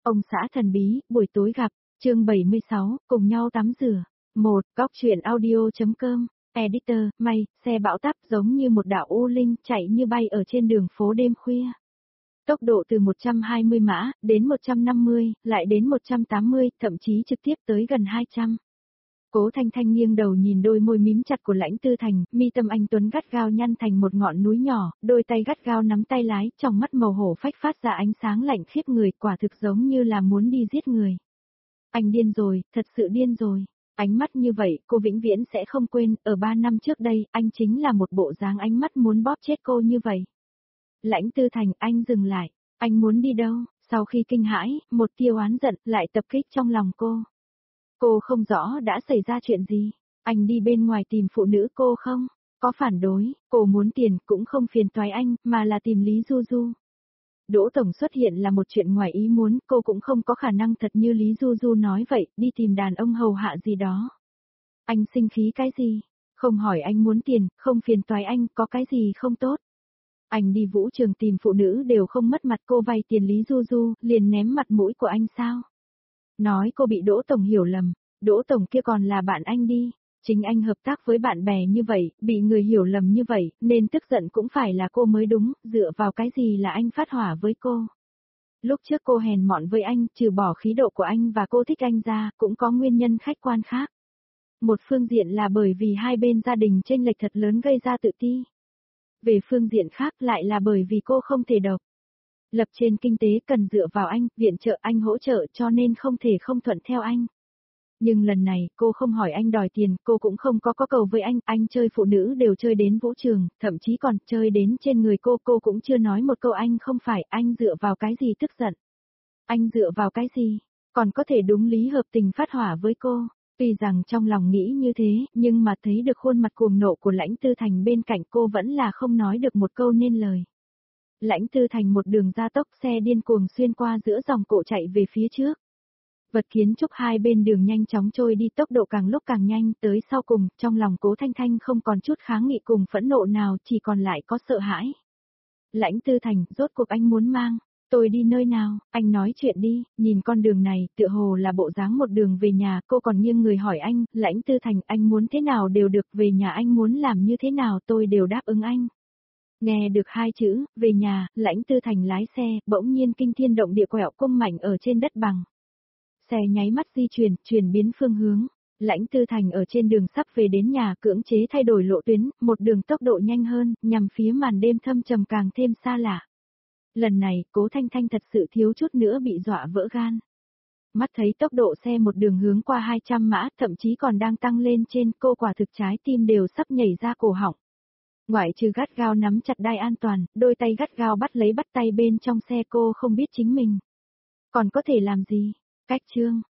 Ông xã thần bí, buổi tối gặp, chương 76, cùng nhau tắm rửa. Góc truyện audio.com, editor, may, xe bão táp giống như một đạo u linh chạy như bay ở trên đường phố đêm khuya. Tốc độ từ 120 mã, đến 150, lại đến 180, thậm chí trực tiếp tới gần 200. Cố Thanh Thanh nghiêng đầu nhìn đôi môi mím chặt của Lãnh Tư Thành, mi tâm anh tuấn gắt gao nhăn thành một ngọn núi nhỏ, đôi tay gắt gao nắm tay lái, trong mắt màu hổ phách phát ra ánh sáng lạnh khiếp người, quả thực giống như là muốn đi giết người. Anh điên rồi, thật sự điên rồi. Ánh mắt như vậy, cô vĩnh viễn sẽ không quên, ở 3 năm trước đây, anh chính là một bộ dáng ánh mắt muốn bóp chết cô như vậy. Lãnh Tư Thành, anh dừng lại, anh muốn đi đâu? Sau khi kinh hãi, một tia oán giận lại tập kích trong lòng cô. Cô không rõ đã xảy ra chuyện gì, anh đi bên ngoài tìm phụ nữ cô không? Có phản đối, cô muốn tiền cũng không phiền toái anh, mà là tìm Lý Du Du. Đỗ Tổng xuất hiện là một chuyện ngoài ý muốn, cô cũng không có khả năng thật như Lý Du Du nói vậy, đi tìm đàn ông hầu hạ gì đó. Anh sinh khí cái gì? Không hỏi anh muốn tiền, không phiền toái anh, có cái gì không tốt? Anh đi vũ trường tìm phụ nữ đều không mất mặt, cô vay tiền Lý Du Du, liền ném mặt mũi của anh sao? Nói cô bị Đỗ Tổng hiểu lầm, Đỗ Tổng kia còn là bạn anh đi, chính anh hợp tác với bạn bè như vậy, bị người hiểu lầm như vậy, nên tức giận cũng phải là cô mới đúng, dựa vào cái gì là anh phát hỏa với cô. Lúc trước cô hèn mọn với anh, trừ bỏ khí độ của anh và cô thích anh ra, cũng có nguyên nhân khách quan khác. Một phương diện là bởi vì hai bên gia đình chênh lệch thật lớn gây ra tự ti. Về phương diện khác lại là bởi vì cô không thể độc lập trên kinh tế cần dựa vào anh, viện trợ anh hỗ trợ cho nên không thể không thuận theo anh. Nhưng lần này, cô không hỏi anh đòi tiền, cô cũng không có cầu với anh chơi phụ nữ đều chơi đến vũ trường, thậm chí còn chơi đến trên người cô cũng chưa nói một câu anh không phải, anh dựa vào cái gì tức giận. Anh dựa vào cái gì, còn có thể đúng lý hợp tình phát hỏa với cô. Tuy rằng trong lòng nghĩ như thế, nhưng mà thấy được khuôn mặt cuồng nộ của Lãnh Tư Thành bên cạnh cô vẫn là không nói được một câu nên lời. Lãnh Tư Thành một đường gia tốc, xe điên cuồng xuyên qua giữa dòng cộ chạy về phía trước. Vật kiến trúc hai bên đường nhanh chóng trôi đi, tốc độ càng lúc càng nhanh, tới sau cùng, trong lòng Cố Thanh Thanh không còn chút kháng nghị cùng phẫn nộ nào, chỉ còn lại có sợ hãi. Lãnh Tư Thành, rốt cuộc anh muốn mang tôi đi nơi nào? Anh nói chuyện đi, nhìn con đường này, tựa hồ là bộ dáng một đường về nhà, cô còn nghiêng người hỏi anh, Lãnh Tư Thành, anh muốn thế nào đều được, về nhà anh muốn làm như thế nào tôi đều đáp ứng anh. Nghe được hai chữ, về nhà, Lãnh Tư Thành lái xe, bỗng nhiên kinh thiên động địa quẹo cung mạnh ở trên đất bằng. Xe nháy mắt di chuyển biến phương hướng. Lãnh Tư Thành ở trên đường sắp về đến nhà cưỡng chế thay đổi lộ tuyến, một đường tốc độ nhanh hơn, nhằm phía màn đêm thâm trầm càng thêm xa lạ. Lần này, Cố Thanh Thanh thật sự thiếu chút nữa bị dọa vỡ gan. Mắt thấy tốc độ xe một đường hướng qua 200 mã, thậm chí còn đang tăng lên trên, cô quả thực trái tim đều sắp nhảy ra cổ họng. Ngoại trừ gắt gao nắm chặt đai an toàn, đôi tay gắt gao bắt tay bên trong xe, cô không biết chính mình còn có thể làm gì. Cách chương